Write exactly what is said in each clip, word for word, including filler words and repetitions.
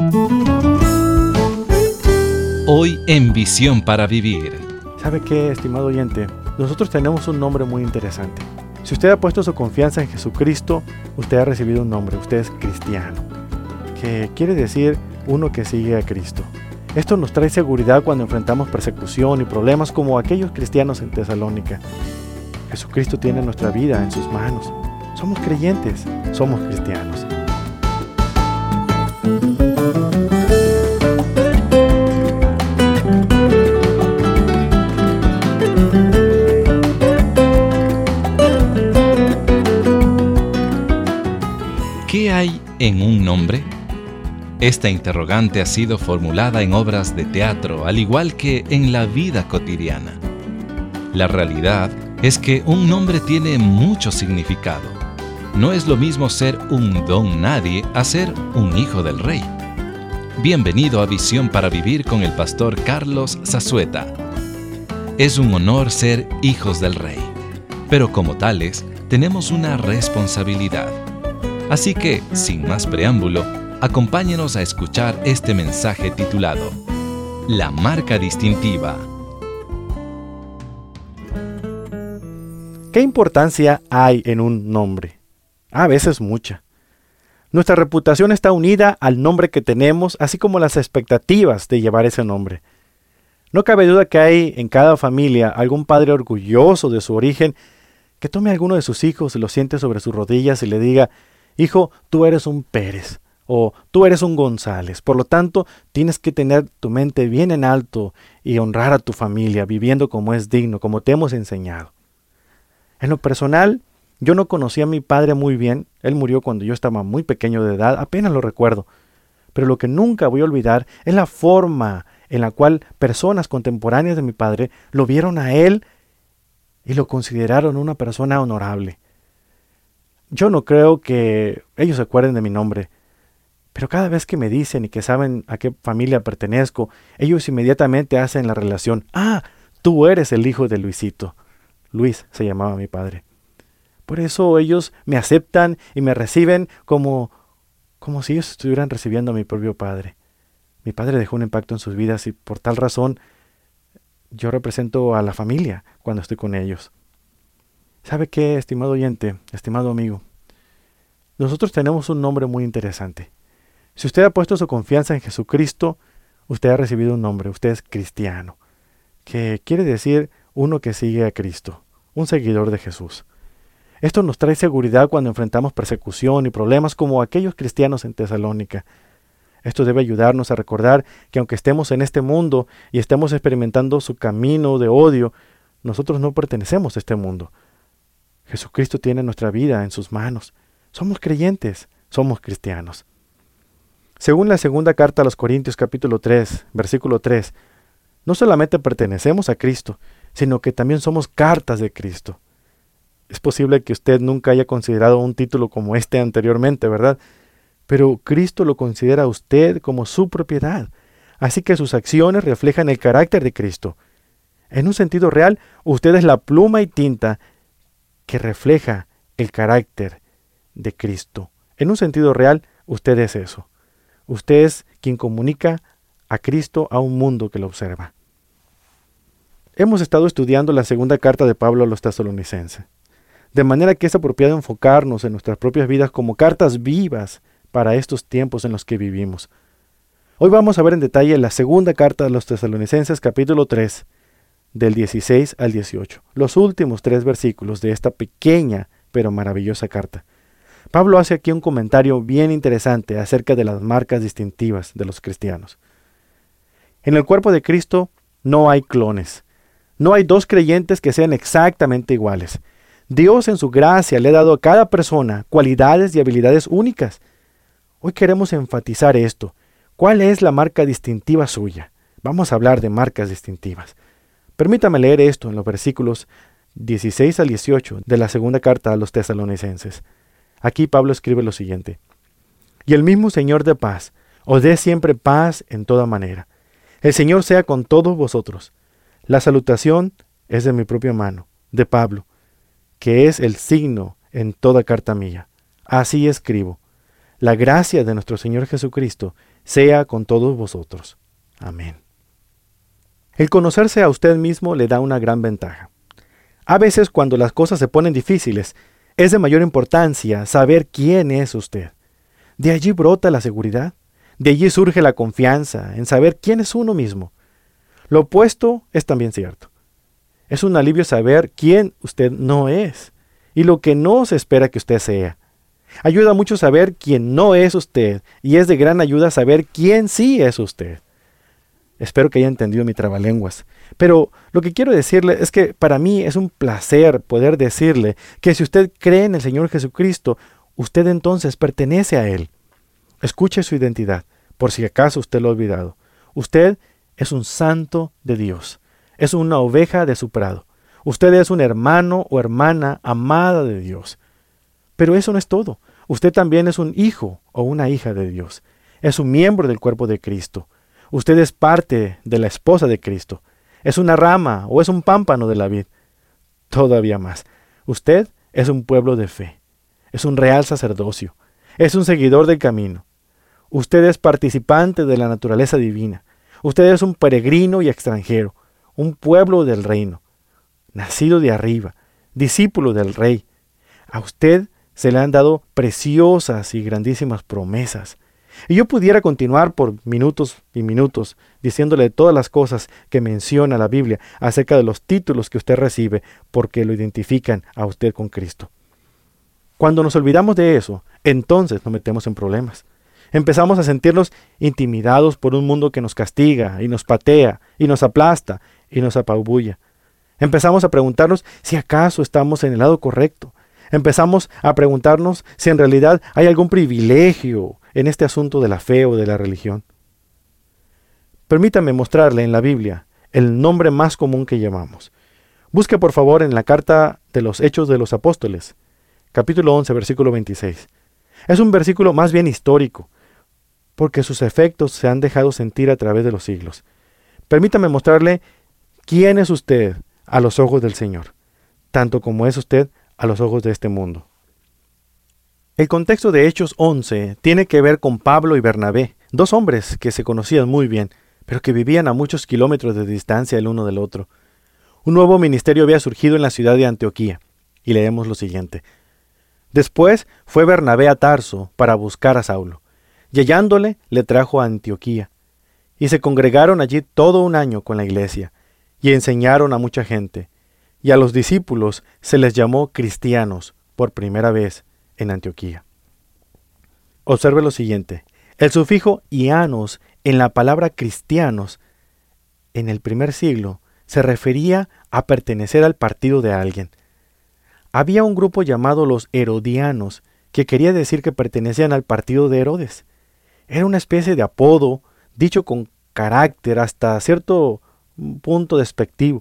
Hoy en Visión para Vivir. ¿Sabe qué, estimado oyente? Nosotros tenemos un nombre muy interesante. Si usted ha puesto su confianza en Jesucristo, usted ha recibido un nombre, usted es cristiano, que quiere decir uno que sigue a Cristo. Esto nos trae seguridad cuando enfrentamos persecución y problemas como aquellos cristianos en Tesalónica. Jesucristo tiene nuestra vida en sus manos. Somos creyentes, somos cristianos. ¿Qué hay en un nombre? Esta interrogante ha sido formulada en obras de teatro, al igual que en la vida cotidiana. La realidad es que un nombre tiene mucho significado. No es lo mismo ser un don nadie a ser un hijo del rey. Bienvenido a Visión para Vivir con el pastor Carlos Zazueta. Es un honor ser hijos del rey, pero como tales, tenemos una responsabilidad. Así que, sin más preámbulo, acompáñenos a escuchar este mensaje titulado La marca distintiva. ¿Qué importancia hay en un nombre? A veces mucha. Nuestra reputación está unida al nombre que tenemos, así como las expectativas de llevar ese nombre. No cabe duda que hay en cada familia algún padre orgulloso de su origen que tome a alguno de sus hijos, lo siente sobre sus rodillas y le diga: hijo, tú eres un Pérez, o tú eres un González, por lo tanto, tienes que tener tu mente bien en alto y honrar a tu familia, viviendo como es digno, como te hemos enseñado. En lo personal, yo no conocí a mi padre muy bien, él murió cuando yo estaba muy pequeño de edad, apenas lo recuerdo, pero lo que nunca voy a olvidar es la forma en la cual personas contemporáneas de mi padre lo vieron a él y lo consideraron una persona honorable. Yo no creo que ellos se acuerden de mi nombre, pero cada vez que me dicen y que saben a qué familia pertenezco, ellos inmediatamente hacen la relación. Ah, tú eres el hijo de Luisito. Luis se llamaba mi padre. Por eso ellos me aceptan y me reciben como, como si ellos estuvieran recibiendo a mi propio padre. Mi padre dejó un impacto en sus vidas y por tal razón yo represento a la familia cuando estoy con ellos. ¿Sabe qué, estimado oyente, estimado amigo? Nosotros tenemos un nombre muy interesante. Si usted ha puesto su confianza en Jesucristo, usted ha recibido un nombre, usted es cristiano, que quiere decir uno que sigue a Cristo, un seguidor de Jesús. Esto nos trae seguridad cuando enfrentamos persecución y problemas como aquellos cristianos en Tesalónica. Esto debe ayudarnos a recordar que aunque estemos en este mundo y estemos experimentando su camino de odio, nosotros no pertenecemos a este mundo. Jesucristo tiene nuestra vida en sus manos. Somos creyentes, somos cristianos. Según la segunda carta a los Corintios capítulo tres, versículo tres, no solamente pertenecemos a Cristo, sino que también somos cartas de Cristo. Es posible que usted nunca haya considerado un título como este anteriormente, ¿verdad? Pero Cristo lo considera a usted como su propiedad, así que sus acciones reflejan el carácter de Cristo. En un sentido real, usted es la pluma y tinta que refleja el carácter de Cristo. En un sentido real, usted es eso. Usted es quien comunica a Cristo a un mundo que lo observa. Hemos estado estudiando la segunda carta de Pablo a los tesalonicenses, de manera que es apropiado enfocarnos en nuestras propias vidas como cartas vivas para estos tiempos en los que vivimos. Hoy vamos a ver en detalle la segunda carta a los tesalonicenses capítulo tres, del dieciséis al dieciocho, los últimos tres versículos de esta pequeña pero maravillosa carta. Pablo hace aquí un comentario bien interesante acerca de las marcas distintivas de los cristianos. En el cuerpo de Cristo no hay clones, no hay dos creyentes que sean exactamente iguales. Dios en su gracia le ha dado a cada persona cualidades y habilidades únicas. Hoy queremos enfatizar esto. ¿Cuál es la marca distintiva suya? Vamos a hablar de marcas distintivas. Permítame leer esto en los versículos dieciséis al dieciocho de la segunda carta a los tesalonicenses. Aquí Pablo escribe lo siguiente: Y el mismo Señor de paz os dé siempre paz en toda manera. El Señor sea con todos vosotros. La salutación es de mi propia mano, de Pablo, que es el signo en toda carta mía. Así escribo. La gracia de nuestro Señor Jesucristo sea con todos vosotros. Amén. El conocerse a usted mismo le da una gran ventaja. A veces, cuando las cosas se ponen difíciles, es de mayor importancia saber quién es usted. De allí brota la seguridad. De allí surge la confianza en saber quién es uno mismo. Lo opuesto es también cierto. Es un alivio saber quién usted no es y lo que no se espera que usted sea. Ayuda mucho saber quién no es usted y es de gran ayuda saber quién sí es usted. Espero que haya entendido mi trabalenguas. Pero lo que quiero decirle es que para mí es un placer poder decirle que si usted cree en el Señor Jesucristo, usted entonces pertenece a Él. Escuche su identidad, por si acaso usted lo ha olvidado. Usted es un santo de Dios. Es una oveja de su prado. Usted es un hermano o hermana amada de Dios. Pero eso no es todo. Usted también es un hijo o una hija de Dios. Es un miembro del cuerpo de Cristo. Usted es parte de la esposa de Cristo. Es una rama o es un pámpano de la vid. Todavía más. Usted es un pueblo de fe. Es un real sacerdocio. Es un seguidor del camino. Usted es participante de la naturaleza divina. Usted es un peregrino y extranjero, un pueblo del reino, nacido de arriba, discípulo del Rey. A usted se le han dado preciosas y grandísimas promesas. Y yo pudiera continuar por minutos y minutos diciéndole todas las cosas que menciona la Biblia acerca de los títulos que usted recibe porque lo identifican a usted con Cristo. Cuando nos olvidamos de eso, entonces nos metemos en problemas. Empezamos a sentirnos intimidados por un mundo que nos castiga y nos patea y nos aplasta y nos apabulla. Empezamos a preguntarnos si acaso estamos en el lado correcto. Empezamos a preguntarnos si en realidad hay algún privilegio en este asunto de la fe o de la religión. Permítame mostrarle en la Biblia el nombre más común que llamamos. Busque por favor en la carta de los Hechos de los Apóstoles, capítulo once, versículo veintiséis. Es un versículo más bien histórico, porque sus efectos se han dejado sentir a través de los siglos. Permítame mostrarle quién es usted a los ojos del Señor, tanto como es usted a los ojos de este mundo. El contexto de Hechos once tiene que ver con Pablo y Bernabé, dos hombres que se conocían muy bien, pero que vivían a muchos kilómetros de distancia el uno del otro. Un nuevo ministerio había surgido en la ciudad de Antioquía, y leemos lo siguiente. Después fue Bernabé a Tarso para buscar a Saulo, y hallándole le trajo a Antioquía. Y se congregaron allí todo un año con la iglesia, y enseñaron a mucha gente, y a los discípulos se les llamó cristianos por primera vez en Antioquía. Observe lo siguiente. El sufijo ianos en la palabra cristianos en el primer siglo se refería a pertenecer al partido de alguien. Había un grupo llamado los herodianos que quería decir que pertenecían al partido de Herodes. Era una especie de apodo dicho con carácter hasta cierto punto despectivo.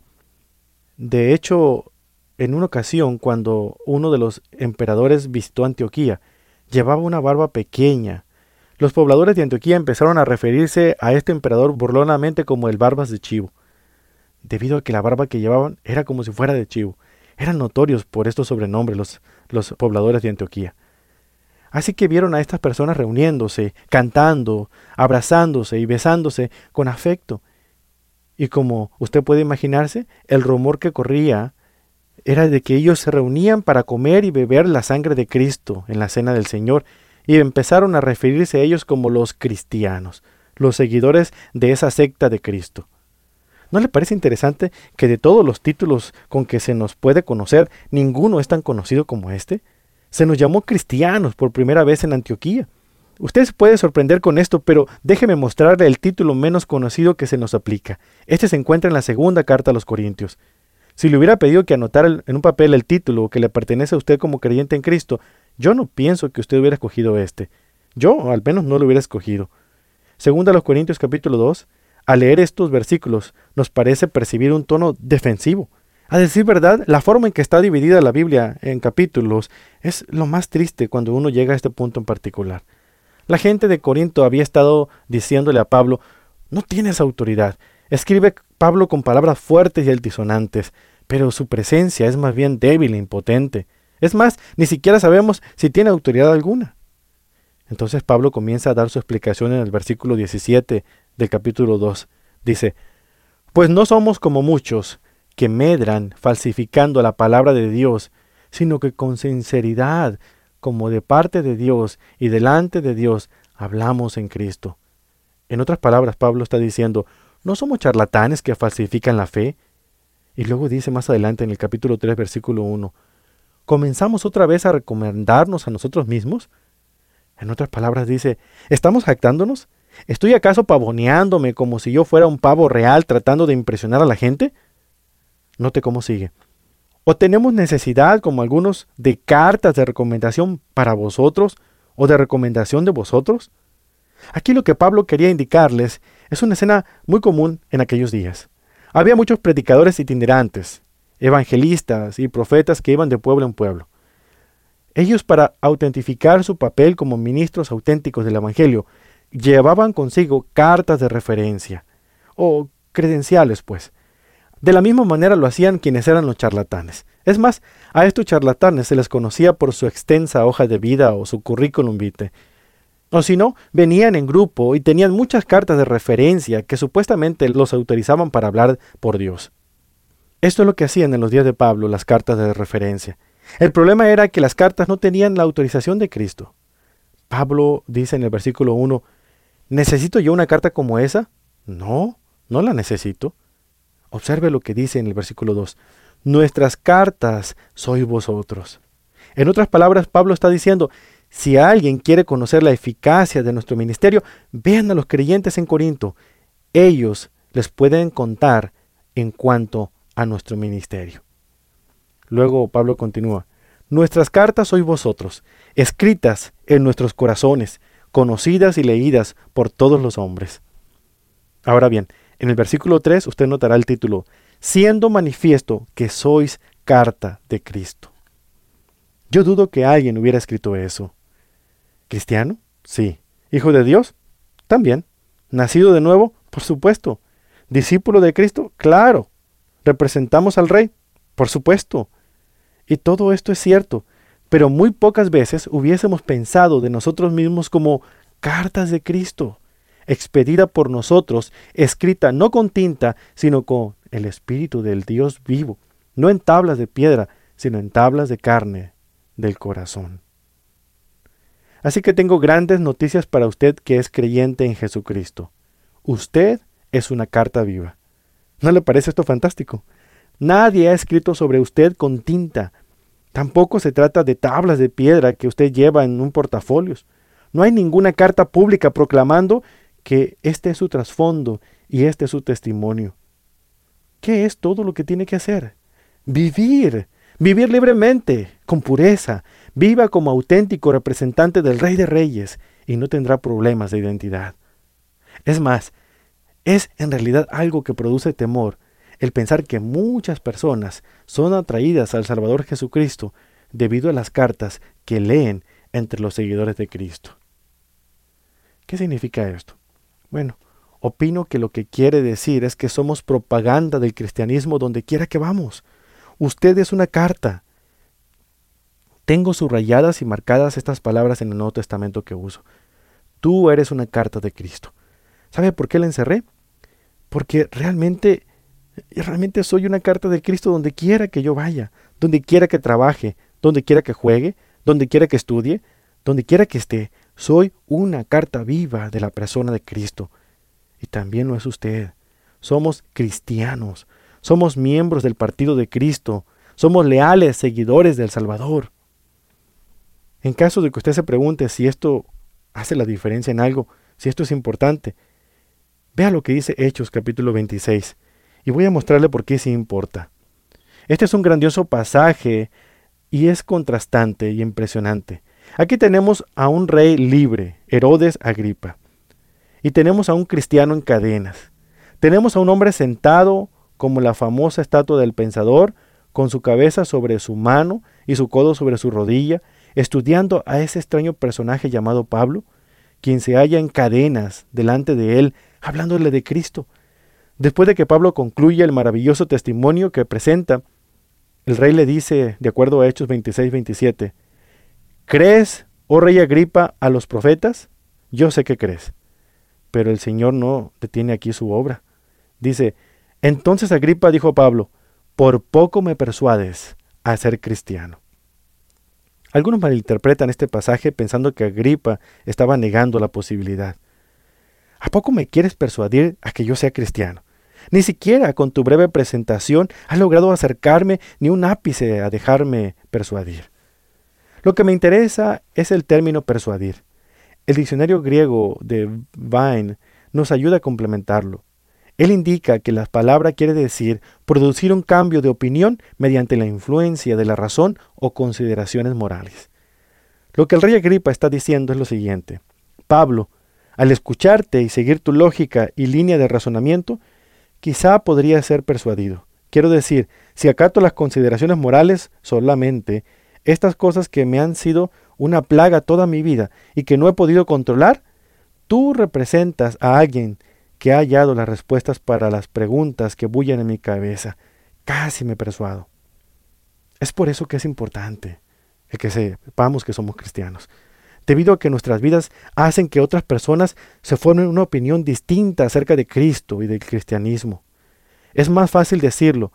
De hecho, en una ocasión, cuando uno de los emperadores visitó Antioquía, llevaba una barba pequeña. Los pobladores de Antioquía empezaron a referirse a este emperador burlonamente como el Barbas de Chivo, debido a que la barba que llevaban era como si fuera de chivo. Eran notorios por estos sobrenombres los, los pobladores de Antioquía. Así que vieron a estas personas reuniéndose, cantando, abrazándose y besándose con afecto. Y como usted puede imaginarse, el rumor que corría era de que ellos se reunían para comer y beber la sangre de Cristo en la cena del Señor, y empezaron a referirse a ellos como los cristianos, los seguidores de esa secta de Cristo. ¿No le parece interesante que de todos los títulos con que se nos puede conocer, ninguno es tan conocido como este? Se nos llamó cristianos por primera vez en Antioquía. Usted se puede sorprender con esto, pero déjeme mostrarle el título menos conocido que se nos aplica. Este se encuentra en la segunda carta a los Corintios. Si le hubiera pedido que anotara en un papel el título que le pertenece a usted como creyente en Cristo, yo no pienso que usted hubiera escogido este. Yo, al menos, no lo hubiera escogido. Segunda a los Corintios capítulo dos, al leer estos versículos, nos parece percibir un tono defensivo. A decir verdad, la forma en que está dividida la Biblia en capítulos es lo más triste cuando uno llega a este punto en particular. La gente de Corinto había estado diciéndole a Pablo, no tienes autoridad. Escribe Pablo con palabras fuertes y altisonantes, pero su presencia es más bien débil e impotente. Es más, ni siquiera sabemos si tiene autoridad alguna. Entonces Pablo comienza a dar su explicación en el versículo diecisiete del capítulo dos. Dice, pues no somos como muchos que medran falsificando la palabra de Dios, sino que con sinceridad, como de parte de Dios y delante de Dios, hablamos en Cristo. En otras palabras, Pablo está diciendo, ¿no somos charlatanes que falsifican la fe? Y luego dice más adelante en el capítulo tres, versículo uno, ¿comenzamos otra vez a recomendarnos a nosotros mismos? En otras palabras dice, ¿estamos jactándonos? ¿Estoy acaso pavoneándome como si yo fuera un pavo real tratando de impresionar a la gente? Note cómo sigue. ¿O tenemos necesidad, como algunos, de cartas de recomendación para vosotros o de recomendación de vosotros? Aquí lo que Pablo quería indicarles es una escena muy común en aquellos días. Había muchos predicadores itinerantes, evangelistas y profetas que iban de pueblo en pueblo. Ellos, para autentificar su papel como ministros auténticos del Evangelio, llevaban consigo cartas de referencia, o credenciales, pues. De la misma manera lo hacían quienes eran los charlatanes. Es más, a estos charlatanes se les conocía por su extensa hoja de vida o su currículum vitae. O si no, venían en grupo y tenían muchas cartas de referencia que supuestamente los autorizaban para hablar por Dios. Esto es lo que hacían en los días de Pablo las cartas de referencia. El problema era que las cartas no tenían la autorización de Cristo. Pablo dice en el versículo uno, ¿necesito yo una carta como esa? No, no la necesito. Observe lo que dice en el versículo dos, nuestras cartas sois vosotros. En otras palabras, Pablo está diciendo, si alguien quiere conocer la eficacia de nuestro ministerio, vean a los creyentes en Corinto. Ellos les pueden contar en cuanto a nuestro ministerio. Luego Pablo continúa, nuestras cartas sois vosotros, escritas en nuestros corazones, conocidas y leídas por todos los hombres. Ahora bien, en el versículo tres usted notará el título, siendo manifiesto que sois carta de Cristo. Yo dudo que alguien hubiera escrito eso. ¿Cristiano? Sí. ¿Hijo de Dios? También. ¿Nacido de nuevo? Por supuesto. ¿Discípulo de Cristo? Claro. ¿Representamos al Rey? Por supuesto. Y todo esto es cierto, pero muy pocas veces hubiésemos pensado de nosotros mismos como cartas de Cristo, expedida por nosotros, escrita no con tinta, sino con el Espíritu del Dios vivo, no en tablas de piedra, sino en tablas de carne del corazón. Así que tengo grandes noticias para usted que es creyente en Jesucristo. Usted es una carta viva. ¿No le parece esto fantástico? Nadie ha escrito sobre usted con tinta. Tampoco se trata de tablas de piedra que usted lleva en un portafolios. No hay ninguna carta pública proclamando que este es su trasfondo y este es su testimonio. ¿Qué es todo lo que tiene que hacer? Vivir. Vivir libremente, con pureza. Viva como auténtico representante del Rey de Reyes y no tendrá problemas de identidad. Es más, es en realidad algo que produce temor el pensar que muchas personas son atraídas al Salvador Jesucristo debido a las cartas que leen entre los seguidores de Cristo. ¿Qué significa esto? Bueno, opino que lo que quiere decir es que somos propaganda del cristianismo donde quiera que vamos. Usted es una carta. Tengo subrayadas y marcadas estas palabras en el Nuevo Testamento que uso. Tú eres una carta de Cristo. ¿Sabe por qué la encerré? Porque realmente, realmente soy una carta de Cristo donde quiera que yo vaya, donde quiera que trabaje, donde quiera que juegue, donde quiera que estudie, donde quiera que esté. Soy una carta viva de la persona de Cristo. Y también lo es usted. Somos cristianos. Somos miembros del partido de Cristo. Somos leales seguidores del Salvador. En caso de que usted se pregunte si esto hace la diferencia en algo, si esto es importante, vea lo que dice Hechos capítulo veintiséis. Y voy a mostrarle por qué sí importa. Este es un grandioso pasaje y es contrastante y impresionante. Aquí tenemos a un rey libre, Herodes Agripa. Y tenemos a un cristiano en cadenas. Tenemos a un hombre sentado como la famosa estatua del pensador, con su cabeza sobre su mano y su codo sobre su rodilla, estudiando a ese extraño personaje llamado Pablo, quien se halla en cadenas delante de él, hablándole de Cristo. Después de que Pablo concluye el maravilloso testimonio que presenta, el rey le dice, de acuerdo a Hechos veintiséis veintisiete, ¿crees oh rey Agripa, a los profetas? Yo sé que crees. Pero el Señor no detiene aquí su obra. Dice, entonces Agripa dijo a Pablo, por poco me persuades a ser cristiano. Algunos malinterpretan este pasaje pensando que Agripa estaba negando la posibilidad. ¿A poco me quieres persuadir a que yo sea cristiano? Ni siquiera con tu breve presentación has logrado acercarme ni un ápice a dejarme persuadir. Lo que me interesa es el término persuadir. El diccionario griego de Vine nos ayuda a complementarlo. Él indica que la palabra quiere decir producir un cambio de opinión mediante la influencia de la razón o consideraciones morales. Lo que el rey Agripa está diciendo es lo siguiente. Pablo, al escucharte y seguir tu lógica y línea de razonamiento, quizá podría ser persuadido. Quiero decir, si acato las consideraciones morales solamente, estas cosas que me han sido una plaga toda mi vida y que no he podido controlar, tú representas a alguien que ha hallado las respuestas para las preguntas que bullen en mi cabeza. Casi me persuado. Es por eso que es importante el que sepamos que somos cristianos, debido a que nuestras vidas hacen que otras personas se formen una opinión distinta acerca de Cristo y del cristianismo. Es más fácil decirlo,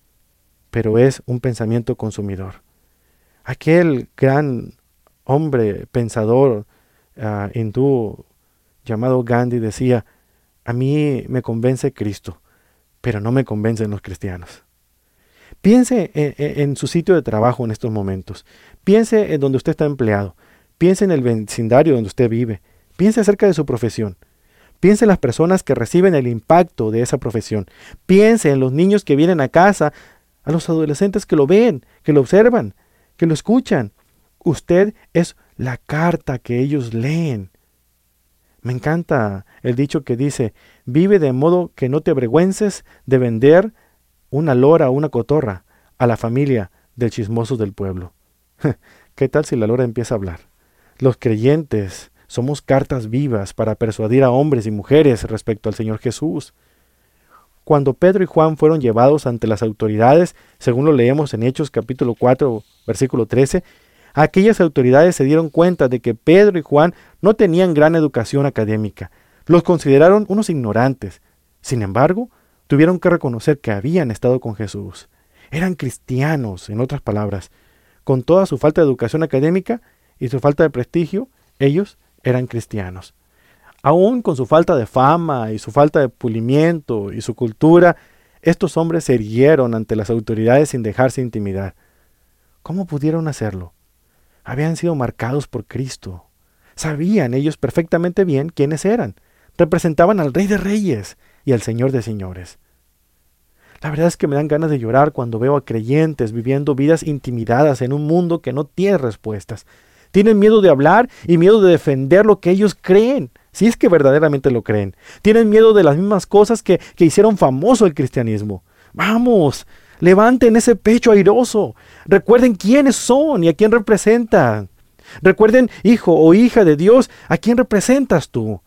pero es un pensamiento consumidor. Aquel gran hombre pensador uh, hindú llamado Gandhi decía, a mí me convence Cristo, pero no me convencen los cristianos. Piense en, en, en su sitio de trabajo en estos momentos. Piense en donde usted está empleado. Piense en el vecindario donde usted vive. Piense acerca de su profesión. Piense en las personas que reciben el impacto de esa profesión. Piense en los niños que vienen a casa, a los adolescentes que lo ven, que lo observan, que lo escuchan. Usted es la carta que ellos leen. Me encanta el dicho que dice, vive de modo que no te avergüences de vender una lora o una cotorra a la familia del chismoso del pueblo. ¿Qué tal si la lora empieza a hablar? Los creyentes somos cartas vivas para persuadir a hombres y mujeres respecto al Señor Jesús. Cuando Pedro y Juan fueron llevados ante las autoridades, según lo leemos en Hechos capítulo cuatro, versículo trece, aquellas autoridades se dieron cuenta de que Pedro y Juan no tenían gran educación académica. Los consideraron unos ignorantes. Sin embargo, tuvieron que reconocer que habían estado con Jesús. Eran cristianos, en otras palabras. Con toda su falta de educación académica y su falta de prestigio, ellos eran cristianos. Aún con su falta de fama y su falta de pulimiento y su cultura, estos hombres se erguieron ante las autoridades sin dejarse intimidar. ¿Cómo pudieron hacerlo? Habían sido marcados por Cristo. Sabían ellos perfectamente bien quiénes eran. Representaban al Rey de Reyes y al Señor de Señores. La verdad es que me dan ganas de llorar cuando veo a creyentes viviendo vidas intimidadas en un mundo que no tiene respuestas. Tienen miedo de hablar y miedo de defender lo que ellos creen, si es que verdaderamente lo creen. Tienen miedo de las mismas cosas que, que hicieron famoso el cristianismo. ¡Vamos! Levanten ese pecho airoso. Recuerden quiénes son y a quién representan. Recuerden, hijo o hija de Dios, a quién representas tú.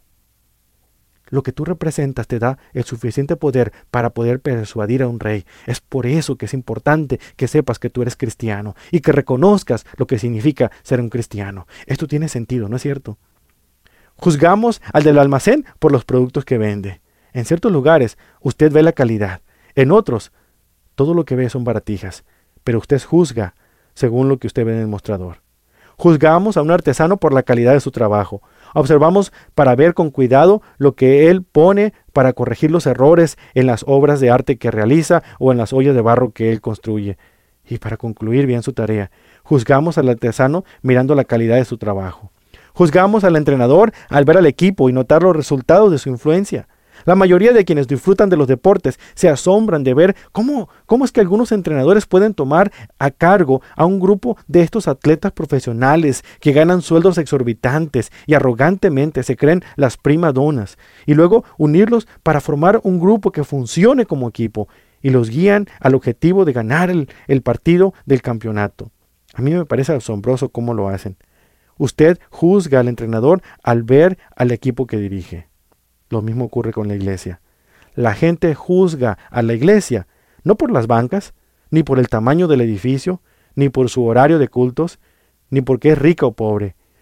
Lo que tú representas te da el suficiente poder para poder persuadir a un rey. Es por eso que es importante que sepas que tú eres cristiano y que reconozcas lo que significa ser un cristiano. Esto tiene sentido, ¿no es cierto? Juzgamos al del almacén por los productos que vende. En ciertos lugares usted ve la calidad. En otros, todo lo que ve son baratijas. Pero usted juzga según lo que usted ve en el mostrador. Juzgamos a un artesano por la calidad de su trabajo. Observamos para ver con cuidado lo que él pone para corregir los errores en las obras de arte que realiza o en las ollas de barro que él construye. Y para concluir bien su tarea, juzgamos al artesano mirando la calidad de su trabajo. Juzgamos al entrenador al ver al equipo y notar los resultados de su influencia. La mayoría de quienes disfrutan de los deportes se asombran de ver cómo, cómo es que algunos entrenadores pueden tomar a cargo a un grupo de estos atletas profesionales que ganan sueldos exorbitantes y arrogantemente se creen las prima donas, y luego unirlos para formar un grupo que funcione como equipo y los guían al objetivo de ganar el, el partido del campeonato. A mí me parece asombroso cómo lo hacen. Usted juzga al entrenador al ver al equipo que dirige. Lo mismo ocurre con la iglesia. La gente juzga a la iglesia, no por las bancas, ni por el tamaño del edificio, ni por su horario de cultos, ni porque es rica o pobre.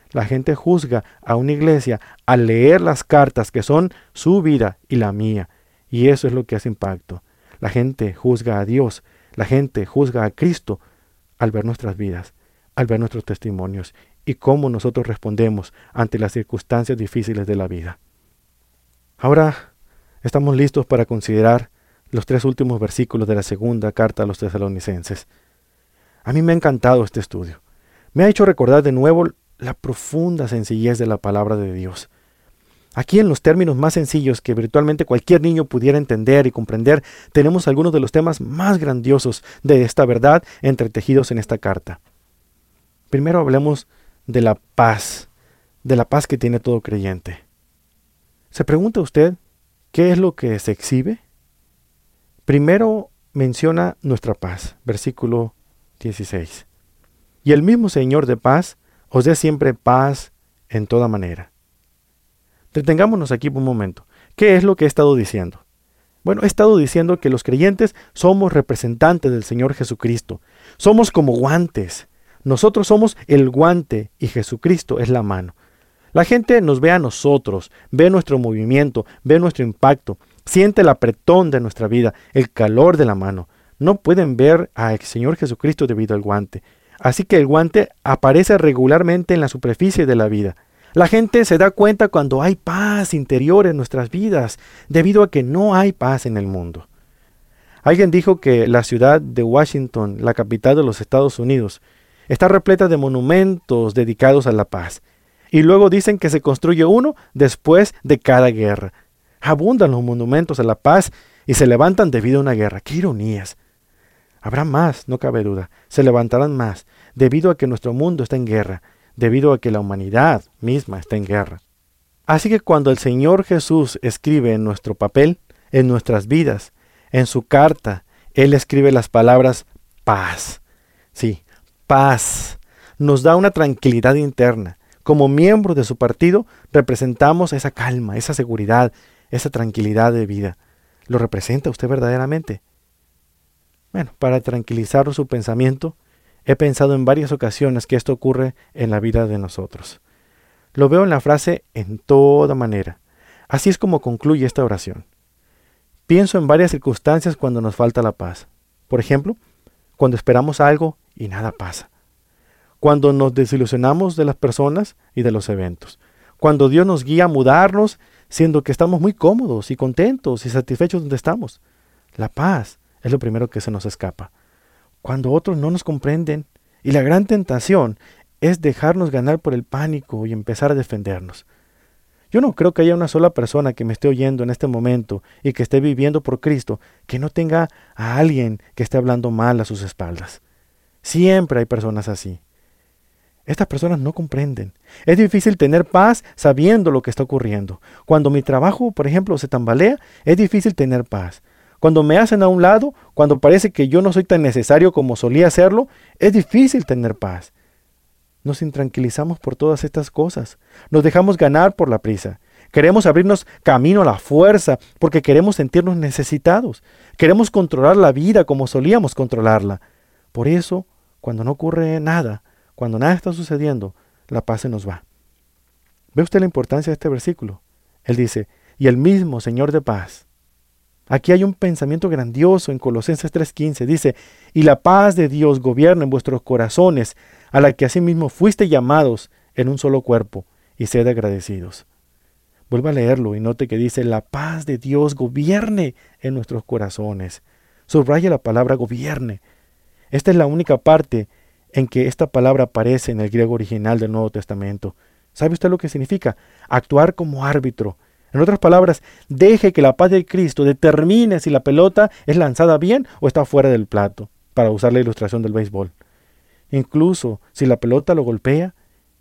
La gente juzga a una iglesia al leer las cartas que son su vida y la mía. Y eso es lo que hace impacto. La gente juzga a Dios, la gente juzga a Cristo al ver nuestras vidas, al ver nuestros testimonios y cómo nosotros respondemos ante las circunstancias difíciles de la vida. Ahora estamos listos para considerar los tres últimos versículos de la segunda carta a los tesalonicenses. A mí me ha encantado este estudio. Me ha hecho recordar de nuevo la profunda sencillez de la palabra de Dios. Aquí, en los términos más sencillos que virtualmente cualquier niño pudiera entender y comprender, tenemos algunos de los temas más grandiosos de esta verdad entretejidos en esta carta. Primero hablemos de la paz, de la paz que tiene todo creyente. ¿Se pregunta usted qué es lo que se exhibe? Primero menciona nuestra paz, versículo dieciséis. Y el mismo Señor de paz os dé siempre paz en toda manera. Detengámonos aquí por un momento. ¿Qué es lo que he estado diciendo? Bueno, he estado diciendo que los creyentes somos representantes del Señor Jesucristo. Somos como guantes. Nosotros somos el guante y Jesucristo es la mano. La gente nos ve a nosotros, ve nuestro movimiento, ve nuestro impacto, siente el apretón de nuestra vida, el calor de la mano. No pueden ver al Señor Jesucristo debido al guante. Así que el guante aparece regularmente en la superficie de la vida. La gente se da cuenta cuando hay paz interior en nuestras vidas, debido a que no hay paz en el mundo. Alguien dijo que la ciudad de Washington, la capital de los Estados Unidos, está repleta de monumentos dedicados a la paz. Y luego dicen que se construye uno después de cada guerra. Abundan los monumentos a la paz y se levantan debido a una guerra. ¡Qué ironías! Habrá más, no cabe duda. Se levantarán más, debido a que nuestro mundo está en guerra, debido a que la humanidad misma está en guerra. Así que cuando el Señor Jesús escribe en nuestro papel, en nuestras vidas, en su carta, Él escribe las palabras paz. Sí, paz. Nos da una tranquilidad interna. Como miembros de su partido, representamos esa calma, esa seguridad, esa tranquilidad de vida. ¿Lo representa usted verdaderamente? Bueno, para tranquilizar su pensamiento, he pensado en varias ocasiones que esto ocurre en la vida de nosotros. Lo veo en la frase en toda manera. Así es como concluye esta oración. Pienso en varias circunstancias cuando nos falta la paz. Por ejemplo, cuando esperamos algo y nada pasa. Cuando nos desilusionamos de las personas y de los eventos. Cuando Dios nos guía a mudarnos, siendo que estamos muy cómodos y contentos y satisfechos donde estamos. La paz es lo primero que se nos escapa. Cuando otros no nos comprenden, y la gran tentación es dejarnos ganar por el pánico y empezar a defendernos. Yo no creo que haya una sola persona que me esté oyendo en este momento y que esté viviendo por Cristo que no tenga a alguien que esté hablando mal a sus espaldas. Siempre hay personas así. Estas personas no comprenden. Es difícil tener paz sabiendo lo que está ocurriendo. Cuando mi trabajo, por ejemplo, se tambalea, es difícil tener paz. Cuando me hacen a un lado, cuando parece que yo no soy tan necesario como solía serlo, es difícil tener paz. Nos intranquilizamos por todas estas cosas. Nos dejamos ganar por la prisa. Queremos abrirnos camino a la fuerza porque queremos sentirnos necesitados. Queremos controlar la vida como solíamos controlarla. Por eso, cuando no ocurre nada, cuando nada está sucediendo, la paz se nos va. ¿Ve usted la importancia de este versículo? Él dice, y el mismo Señor de paz. Aquí hay un pensamiento grandioso en Colosenses tres quince. Dice, y la paz de Dios gobierna en vuestros corazones, a la que asimismo fuiste llamados en un solo cuerpo, y sed agradecidos. Vuelva a leerlo y note que dice, la paz de Dios gobierne en nuestros corazones. Subraya la palabra gobierne. Esta es la única parte en que esta palabra aparece en el griego original del Nuevo Testamento. ¿Sabe usted lo que significa? Actuar como árbitro. En otras palabras, deje que la paz de Cristo determine si la pelota es lanzada bien o está fuera del plato, para usar la ilustración del béisbol. Incluso si la pelota lo golpea,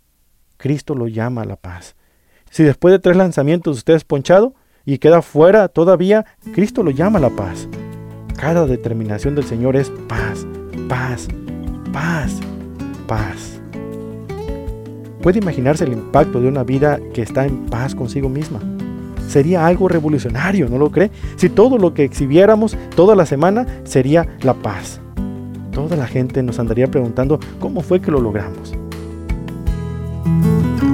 Cristo lo llama a la paz. Si después de tres lanzamientos usted es ponchado y queda fuera todavía, Cristo lo llama a la paz. Cada determinación del Señor es paz, paz, paz, paz. ¿Puede imaginarse el impacto de una vida que está en paz consigo misma? Sería algo revolucionario, ¿no lo cree? Si todo lo que exhibiéramos toda la semana sería la paz. Toda la gente nos andaría preguntando cómo fue que lo logramos.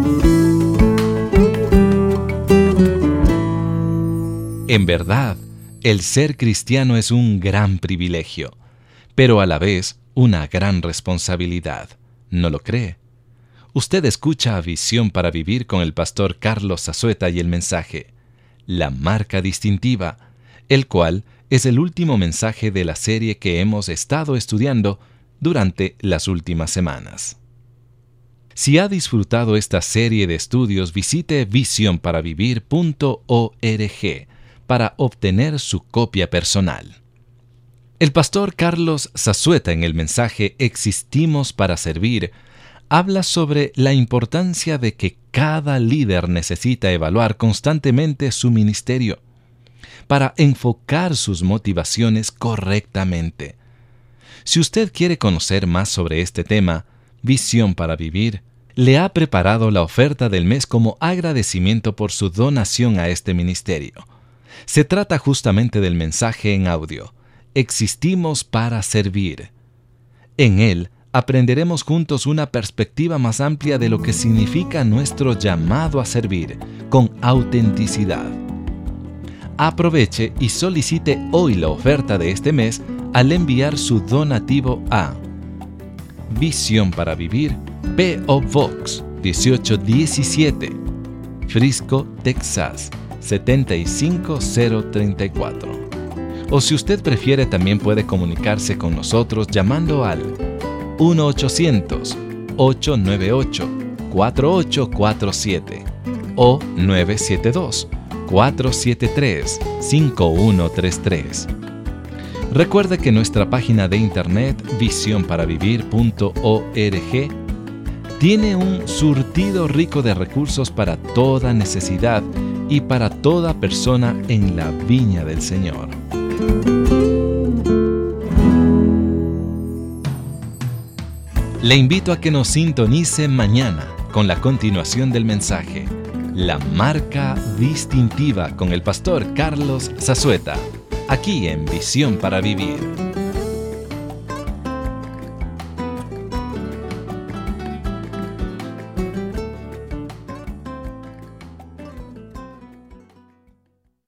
En verdad, el ser cristiano es un gran privilegio, pero a la vez una gran responsabilidad. ¿No lo cree? Usted escucha a Visión para Vivir con el pastor Carlos Zazueta y el mensaje, La Marca Distintiva, el cual es el último mensaje de la serie que hemos estado estudiando durante las últimas semanas. Si ha disfrutado esta serie de estudios, visite visión para vivir punto org para obtener su copia personal. El pastor Carlos Zazueta en el mensaje Existimos para Servir habla sobre la importancia de que cada líder necesita evaluar constantemente su ministerio para enfocar sus motivaciones correctamente. Si usted quiere conocer más sobre este tema, Visión para Vivir le ha preparado la oferta del mes como agradecimiento por su donación a este ministerio. Se trata justamente del mensaje en audio, Existimos para Servir. En él aprenderemos juntos una perspectiva más amplia de lo que significa nuestro llamado a servir con autenticidad. Aproveche y solicite hoy la oferta de este mes al enviar su donativo a Visión para Vivir, P O Box dieciocho diecisiete, Frisco, Texas setenta y cinco cero treinta y cuatro. O si usted prefiere, también puede comunicarse con nosotros llamando al uno ochocientos, ocho nueve ocho, cuatro ocho cuatro siete o nueve siete dos, cuatro siete tres, cinco uno tres tres. Recuerde que nuestra página de internet visión para vivir punto org tiene un surtido rico de recursos para toda necesidad y para toda persona en la viña del Señor. Le invito a que nos sintonice mañana con la continuación del mensaje, La Marca Distintiva con el pastor Carlos Zazueta, aquí en Visión para Vivir.